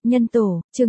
Nhân tổ, chương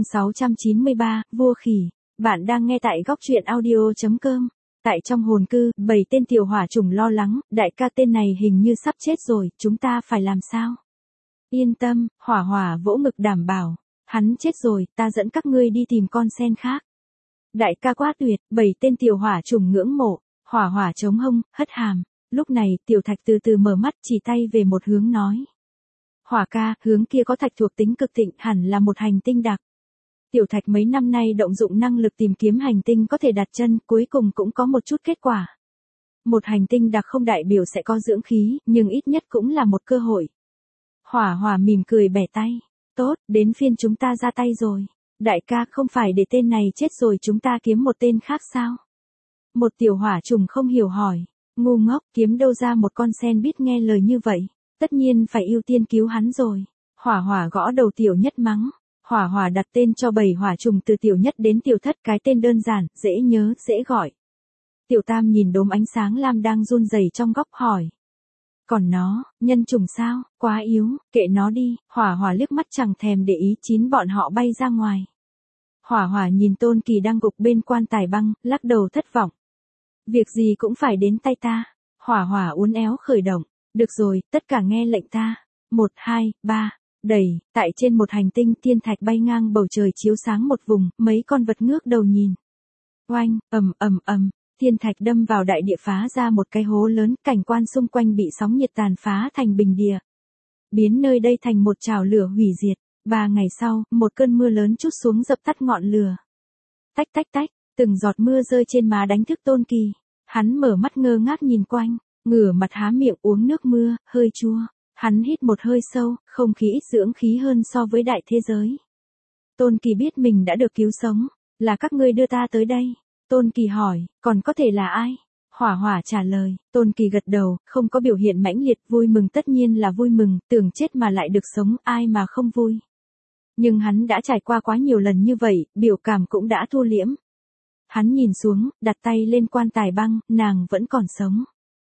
693, vua khỉ. Bạn đang nghe tại góc truyện audio.com. Tại trong hồn cư, 7 tên tiểu hỏa trùng lo lắng, đại ca tên này hình như sắp chết rồi, chúng ta phải làm sao? Yên tâm, hỏa hỏa vỗ ngực đảm bảo. Hắn chết rồi, ta dẫn các ngươi đi tìm con sen khác. Đại ca quá tuyệt, 7 tên tiểu hỏa trùng ngưỡng mộ, hỏa hỏa chống hông, hất hàm. Lúc này, tiểu thạch từ từ mở mắt chỉ tay về một hướng nói. Hỏa ca, hướng kia có thạch thuộc tính cực thịnh, hẳn là một hành tinh đặc. Tiểu thạch mấy năm nay động dụng năng lực tìm kiếm hành tinh có thể đặt chân, cuối cùng cũng có một chút kết quả. Một hành tinh đặc không đại biểu sẽ có dưỡng khí, nhưng ít nhất cũng là một cơ hội. Hỏa hỏa mỉm cười bẻ tay. Tốt, đến phiên chúng ta ra tay rồi. Đại ca, không phải để tên này chết rồi chúng ta kiếm một tên khác sao? Một tiểu hỏa trùng không hiểu hỏi. Ngu ngốc, kiếm đâu ra một con sen biết nghe lời như vậy. Tất nhiên phải ưu tiên cứu hắn rồi. Hỏa hỏa gõ đầu tiểu nhất mắng. Hỏa hỏa đặt tên cho 7 hỏa trùng từ tiểu nhất đến tiểu thất, cái tên đơn giản, dễ nhớ, dễ gọi. Tiểu tam nhìn đốm ánh sáng lam đang run rẩy trong góc hỏi. Còn nó, nhân trùng sao, quá yếu, kệ nó đi. Hỏa hỏa liếc mắt chẳng thèm để ý, 9 bọn họ bay ra ngoài. Hỏa hỏa nhìn Tôn Kỳ đang gục bên quan tài băng, lắc đầu thất vọng. Việc gì cũng phải đến tay ta. Hỏa hỏa uốn éo khởi động. Được rồi, tất cả nghe lệnh ta. 1, 2, 3, đẩy. Tại trên một hành tinh, thiên thạch bay ngang bầu trời chiếu sáng một vùng, mấy con vật ngước đầu nhìn. Oanh, ầm, thiên thạch đâm vào đại địa phá ra một cái hố lớn, cảnh quan xung quanh bị sóng nhiệt tàn phá thành bình địa. Biến nơi đây thành một chảo lửa hủy diệt. 3 ngày sau, một cơn mưa lớn trút xuống dập tắt ngọn lửa. Tách tách tách, từng giọt mưa rơi trên má đánh thức Tôn Kỳ. Hắn mở mắt ngơ ngác nhìn quanh. Ngửa mặt há miệng uống nước mưa, hơi chua. Hắn hít một hơi sâu, không khí ít dưỡng khí hơn so với đại thế giới. Tôn Kỳ biết mình đã được cứu sống. Là các ngươi đưa ta tới đây. Tôn Kỳ hỏi, còn có thể là ai? Hỏa hỏa trả lời. Tôn Kỳ gật đầu, không có biểu hiện mãnh liệt, vui mừng tất nhiên là vui mừng, tưởng chết mà lại được sống, ai mà không vui. Nhưng hắn đã trải qua quá nhiều lần như vậy, biểu cảm cũng đã thu liễm. Hắn nhìn xuống, đặt tay lên quan tài băng, nàng vẫn còn sống.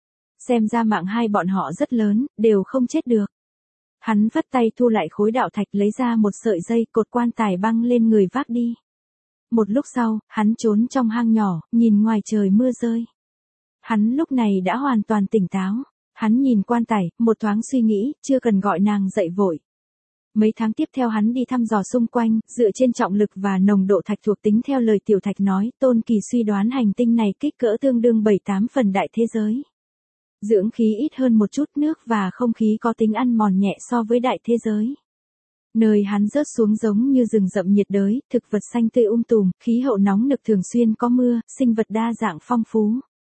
Xem ra mạng hai bọn họ rất lớn, đều không chết được. Hắn vắt tay thu lại khối đạo thạch lấy ra một sợi dây cột quan tài băng lên người vác đi. Một lúc sau, hắn trốn trong hang nhỏ, nhìn ngoài trời mưa rơi. Hắn lúc này đã hoàn toàn tỉnh táo. Hắn nhìn quan tài, một thoáng suy nghĩ, chưa cần gọi nàng dậy vội. Mấy tháng tiếp theo hắn đi thăm dò xung quanh, dựa trên trọng lực và nồng độ thạch thuộc tính theo lời tiểu thạch nói, Tôn Kỳ suy đoán hành tinh này kích cỡ tương đương 7-8 phần đại thế giới. Dưỡng khí ít hơn một chút, nước và không khí có tính ăn mòn nhẹ so với đại thế giới. Nơi hắn rớt xuống giống như rừng rậm nhiệt đới, thực vật xanh tươi tùm, khí hậu nóng nực thường xuyên có mưa, sinh vật đa dạng phong phú.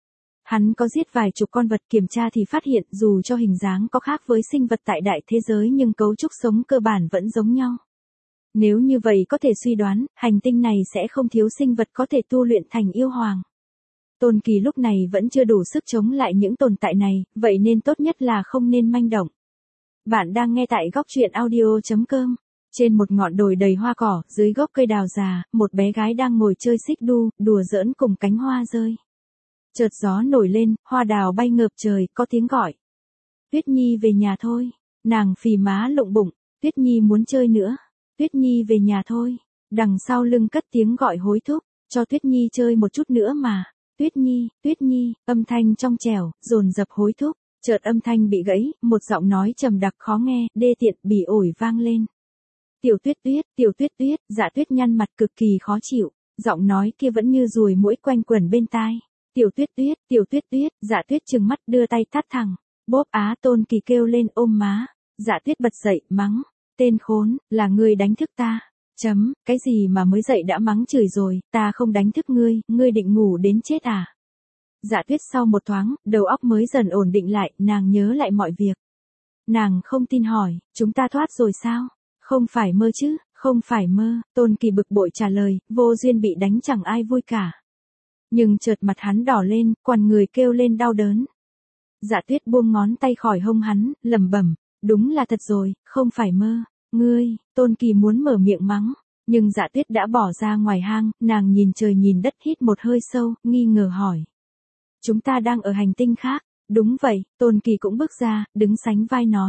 Hắn có giết vài chục con vật, kiểm tra thì phát hiện dù cho hình dáng có khác với sinh vật tại đại thế giới nhưng cấu trúc sống cơ bản vẫn giống nhau. Nếu như vậy có thể suy đoán, hành tinh này sẽ không thiếu sinh vật có thể tu luyện thành yêu hoàng. Tôn Kỳ lúc này vẫn chưa đủ sức chống lại những tồn tại này, vậy nên tốt nhất là không nên manh động. Bạn đang nghe tại góc truyện audio.com. Trên một ngọn đồi đầy hoa cỏ, dưới gốc cây đào già, một bé gái đang ngồi chơi xích đu, đùa giỡn cùng cánh hoa rơi. Chợt gió nổi lên, hoa đào bay ngợp trời, có tiếng gọi. Tuyết Nhi về nhà thôi. Nàng phì má lụng bụng, Tuyết Nhi muốn chơi nữa. Tuyết Nhi về nhà thôi. Đằng sau lưng cất tiếng gọi hối thúc, cho Tuyết Nhi chơi một chút nữa mà. Tuyết Nhi, âm thanh trong trẻo, dồn dập hối thúc. Chợt âm thanh bị gãy, một giọng nói trầm đặc khó nghe, đê tiện, bỉ ổi vang lên. Tiểu Tuyết, Dạ Tuyết nhăn mặt cực kỳ khó chịu, giọng nói kia vẫn như ruồi muỗi quanh quẩn bên tai. Tiểu Tuyết, Dạ Tuyết trừng mắt đưa tay tát thẳng. Bóp á, Tôn Kỳ kêu lên ôm má. Dạ Tuyết bật dậy, mắng. Tên khốn, là ngươi đánh thức ta. Cái gì mà mới dậy đã mắng chửi rồi, ta không đánh thức ngươi định ngủ đến chết à? Dạ Tuyết sau một thoáng, đầu óc mới dần ổn định lại, nàng nhớ lại mọi việc. Nàng không tin hỏi, chúng ta thoát rồi sao? Không phải mơ chứ, không phải mơ, Tôn Kỳ bực bội trả lời, vô duyên bị đánh chẳng ai vui cả. Nhưng chợt mặt hắn đỏ lên, quằn người kêu lên đau đớn. Dạ Tuyết buông ngón tay khỏi hông hắn, lẩm bẩm, đúng là thật rồi, không phải mơ. Ngươi, Tôn Kỳ muốn mở miệng mắng, nhưng Dạ Tuyết đã bỏ ra ngoài hang, nàng nhìn trời nhìn đất hít một hơi sâu, nghi ngờ hỏi. Chúng ta đang ở hành tinh khác. Đúng vậy, Tôn Kỳ cũng bước ra, đứng sánh vai nói.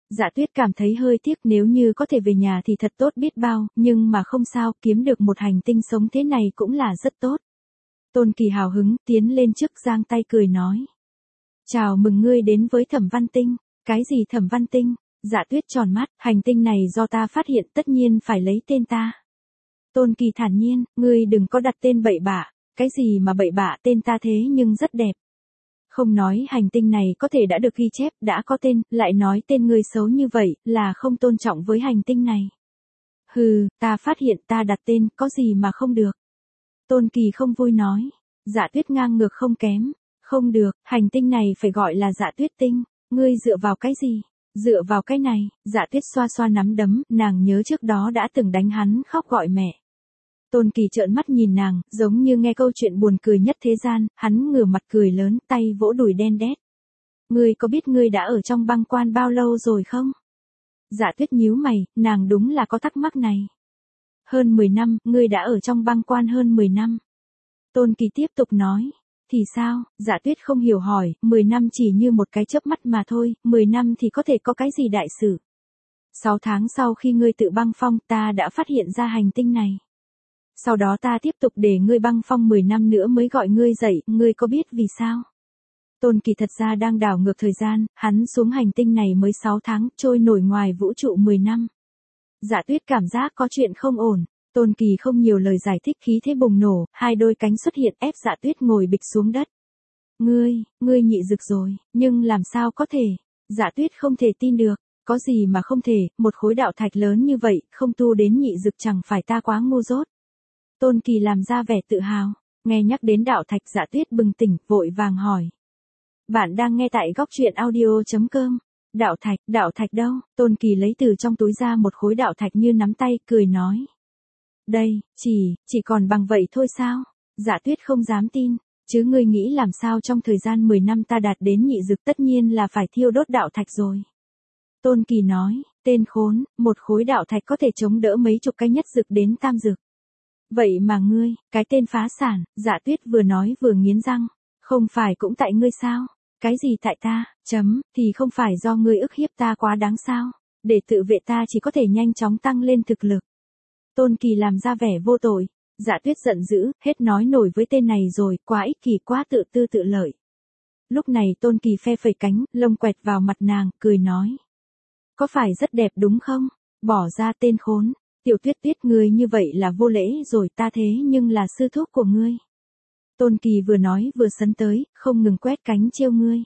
Dạ Tuyết cảm thấy hơi tiếc, nếu như có thể về nhà thì thật tốt biết bao, nhưng mà không sao, kiếm được một hành tinh sống thế này cũng là rất tốt. Tôn Kỳ hào hứng, tiến lên trước giang tay cười nói. Chào mừng ngươi đến với Thẩm Văn Tinh. Cái gì Thẩm Văn Tinh? Dạ Tuyết tròn mắt, hành tinh này do ta phát hiện tất nhiên phải lấy tên ta. Tôn Kỳ thản nhiên, ngươi đừng có đặt tên bậy bạ, cái gì mà bậy bạ, tên ta thế nhưng rất đẹp. Không nói hành tinh này có thể đã được ghi chép, đã có tên, lại nói tên ngươi xấu như vậy, là không tôn trọng với hành tinh này. Hừ, ta phát hiện ta đặt tên, có gì mà không được. Tôn Kỳ không vui nói. Dạ Tuyết ngang ngược không kém. Không được, hành tinh này phải gọi là Dạ Tuyết tinh. Ngươi dựa vào cái gì? Dựa vào cái này. Dạ Tuyết xoa xoa nắm đấm, nàng nhớ trước đó đã từng đánh hắn khóc gọi mẹ. Tôn Kỳ trợn mắt nhìn nàng, giống như nghe câu chuyện buồn cười nhất thế gian, hắn ngửa mặt cười lớn, tay vỗ đùi đen đét. Ngươi có biết ngươi đã ở trong băng quan bao lâu rồi không? Dạ Tuyết nhíu mày, nàng đúng là có thắc mắc này. Hơn 10 năm, ngươi đã ở trong băng quan hơn 10 năm. Tôn Kỳ tiếp tục nói. Thì sao? Dạ Tuyết không hiểu hỏi, 10 năm chỉ như một cái chớp mắt mà thôi, 10 năm thì có thể có cái gì đại sự. 6 tháng sau khi ngươi tự băng phong, ta đã phát hiện ra hành tinh này. Sau đó ta tiếp tục để ngươi băng phong 10 năm nữa mới gọi ngươi dậy, ngươi có biết vì sao? Tôn Kỳ thật ra đang đảo ngược thời gian, hắn xuống hành tinh này mới 6 tháng, trôi nổi ngoài vũ trụ 10 năm. Dạ Tuyết cảm giác có chuyện không ổn. Tôn Kỳ không nhiều lời giải thích, khí thế bùng nổ, hai đôi cánh xuất hiện ép Dạ Tuyết ngồi bịch xuống đất. Ngươi nhị dực rồi, nhưng làm sao có thể? Dạ Tuyết không thể tin được, có gì mà không thể, một khối đạo thạch lớn như vậy, không tu đến nhị dực chẳng phải ta quá ngu dốt. Tôn Kỳ làm ra vẻ tự hào, nghe nhắc đến đạo thạch Dạ Tuyết bừng tỉnh, vội vàng hỏi. Bạn đang nghe tại góc truyện audio.com. Đạo thạch đâu? Tôn Kỳ lấy từ trong túi ra một khối đạo thạch như nắm tay, cười nói. Đây, chỉ còn bằng vậy thôi sao? Dạ Tuyết không dám tin, chứ ngươi nghĩ làm sao trong thời gian 10 năm ta đạt đến nhị dực, tất nhiên là phải thiêu đốt đạo thạch rồi. Tôn Kỳ nói, tên khốn, một khối đạo thạch có thể chống đỡ mấy chục cái nhất dực đến tam dực. Vậy mà ngươi, cái tên phá sản, Dạ Tuyết vừa nói vừa nghiến răng, không phải cũng tại ngươi sao? Cái gì tại ta, thì không phải do ngươi ức hiếp ta quá đáng sao? Để tự vệ ta chỉ có thể nhanh chóng tăng lên thực lực. Tôn Kỳ làm ra vẻ vô tội. Dạ Tuyết giận dữ, hết nói nổi với tên này rồi, quá ích kỷ, quá tự tư tự lợi. Lúc này Tôn Kỳ phe phẩy cánh, lông quẹt vào mặt nàng, cười nói. Có phải rất đẹp đúng không? Bỏ ra tên khốn. Tiểu Tuyết Tuyết, ngươi như vậy là vô lễ rồi, ta thế nhưng là sư thúc của ngươi. Tôn Kỳ vừa nói vừa sấn tới, không ngừng quét cánh trêu ngươi.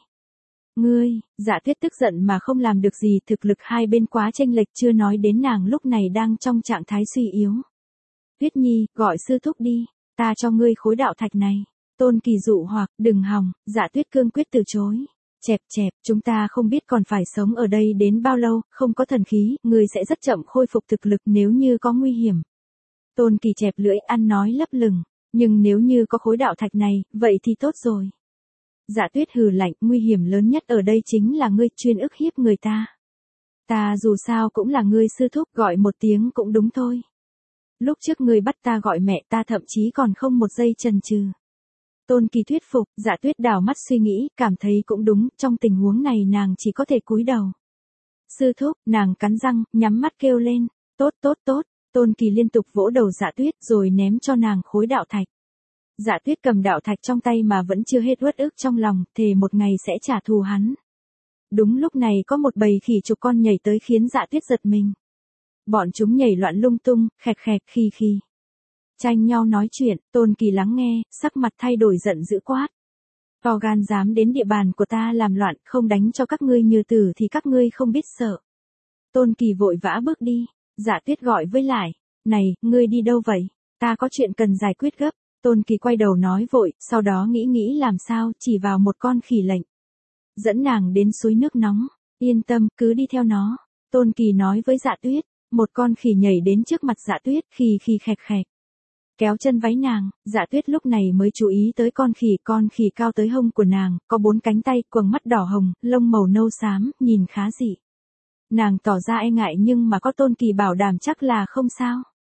Dạ Tuyết tức giận mà không làm được gì, thực lực hai bên quá chênh lệch, chưa nói đến nàng lúc này đang trong trạng thái suy yếu. Tuyết Nhi, gọi sư thúc đi, ta cho ngươi khối đạo thạch này. Tôn Kỳ dụ hoặc, đừng hòng, Dạ Tuyết cương quyết từ chối. Chẹp, chúng ta không biết còn phải sống ở đây đến bao lâu, không có thần khí, ngươi sẽ rất chậm khôi phục thực lực nếu như có nguy hiểm. Tôn Kỳ chẹp lưỡi, ăn nói lấp lửng, nhưng nếu như có khối đạo thạch này, vậy thì tốt rồi. Dạ Tuyết hừ lạnh, nguy hiểm lớn nhất ở đây chính là ngươi chuyên ức hiếp người ta. Ta dù sao cũng là ngươi sư thúc, gọi một tiếng cũng đúng thôi. Lúc trước ngươi bắt ta gọi mẹ, ta thậm chí còn không một giây chần chừ. Tôn Kỳ thuyết phục, Dạ Tuyết đảo mắt suy nghĩ, cảm thấy cũng đúng, trong tình huống này nàng chỉ có thể cúi đầu. Sư thúc, nàng cắn răng, nhắm mắt kêu lên, tốt. Tôn Kỳ liên tục vỗ đầu Dạ Tuyết rồi ném cho nàng khối đạo thạch. Dạ Tuyết cầm đạo thạch trong tay mà vẫn chưa hết uất ức trong lòng, thề một ngày sẽ trả thù hắn. Đúng lúc này có một bầy khỉ chục con nhảy tới khiến Dạ Tuyết giật mình. Bọn chúng nhảy loạn lung tung, khẹt khi. Tranh nhau nói chuyện, Tôn Kỳ lắng nghe, sắc mặt thay đổi giận dữ quát. To gan dám đến địa bàn của ta làm loạn, không đánh cho các ngươi như tử thì các ngươi không biết sợ. Tôn Kỳ vội vã bước đi, Dạ Tuyết gọi với lại. Này, ngươi đi đâu vậy? Ta có chuyện cần giải quyết gấp. Tôn Kỳ quay đầu nói vội, sau đó nghĩ làm sao, chỉ vào một con khỉ lệnh. Dẫn nàng đến suối nước nóng, yên tâm, cứ đi theo nó. Tôn Kỳ nói với Dạ Tuyết, một con khỉ nhảy đến trước mặt Dạ Tuyết, khì khẹt. Kéo chân váy nàng, Dạ Tuyết lúc này mới chú ý tới con khỉ cao tới hông của nàng, có 4 cánh tay, quầng mắt đỏ hồng, lông màu nâu xám, nhìn khá dị. Nàng tỏ ra e ngại nhưng mà có Tôn Kỳ bảo đảm chắc là không sao.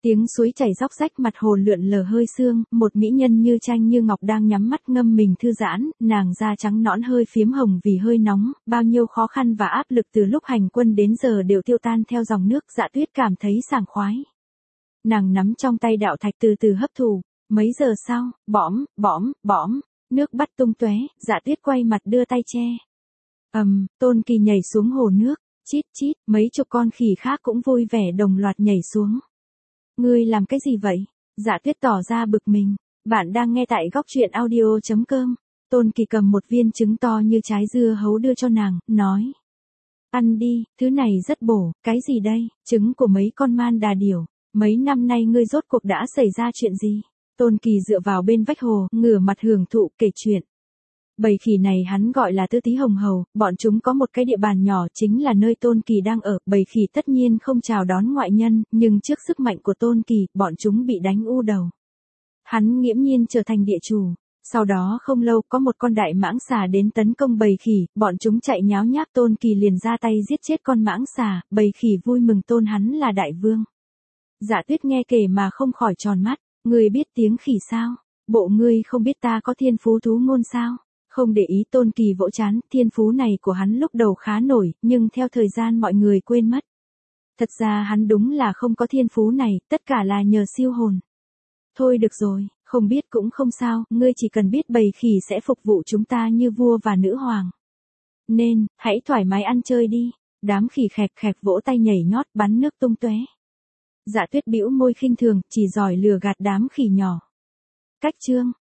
Tiếng suối chảy róc rách, mặt hồ lượn lờ hơi sương, một mỹ nhân như tranh như ngọc đang nhắm mắt ngâm mình thư giãn, nàng da trắng nõn hơi phiếm hồng vì hơi nóng, bao nhiêu khó khăn và áp lực từ lúc hành quân đến giờ đều tiêu tan theo dòng nước. Dạ Tuyết cảm thấy sảng khoái. Nàng nắm trong tay đạo thạch từ từ hấp thụ. Mấy giờ sau, bõm, bõm, bõm, nước bắt tung tóe, Dạ Tuyết quay mặt đưa tay che. Tôn Kỳ nhảy xuống hồ nước, chít chít, mấy chục con khỉ khác cũng vui vẻ đồng loạt nhảy xuống. Ngươi làm cái gì vậy? Dạ Tuyết tỏ ra bực mình. Bạn đang nghe tại góc truyện audio.com. Tôn Kỳ cầm một viên trứng to như trái dưa hấu đưa cho nàng, nói. Ăn đi, thứ này rất bổ. Cái gì đây? Trứng của mấy con man đà điểu. Mấy năm nay ngươi rốt cuộc đã xảy ra chuyện gì? Tôn Kỳ dựa vào bên vách hồ, ngửa mặt hưởng thụ kể chuyện. Bầy khỉ này hắn gọi là Tư Tí Hồng Hầu, bọn chúng có một cái địa bàn nhỏ chính là nơi Tôn Kỳ đang ở. Bầy khỉ tất nhiên không chào đón ngoại nhân, nhưng trước sức mạnh của Tôn Kỳ, bọn chúng bị đánh u đầu. Hắn nghiễm nhiên trở thành địa chủ. Sau đó không lâu có một con đại mãng xà đến tấn công bầy khỉ, bọn chúng chạy nháo nhác, Tôn Kỳ liền ra tay giết chết con mãng xà, bầy khỉ vui mừng tôn hắn là đại vương. Dạ Tuyết nghe kể mà không khỏi tròn mắt, ngươi biết tiếng khỉ sao? Bộ ngươi không biết ta có thiên phú thú ngôn sao? Không để ý. Tôn Kỳ vỗ trán, thiên phú này của hắn lúc đầu khá nổi, nhưng theo thời gian mọi người quên mất. Thật ra hắn đúng là không có thiên phú này, tất cả là nhờ siêu hồn. Thôi được rồi, không biết cũng không sao, ngươi chỉ cần biết bầy khỉ sẽ phục vụ chúng ta như vua và nữ hoàng. Nên, hãy thoải mái ăn chơi đi. Đám khỉ khẹt khẹt vỗ tay nhảy nhót, bắn nước tung tóe. Dạ Tuyết bĩu môi khinh thường, chỉ giỏi lừa gạt đám khỉ nhỏ. Cách chương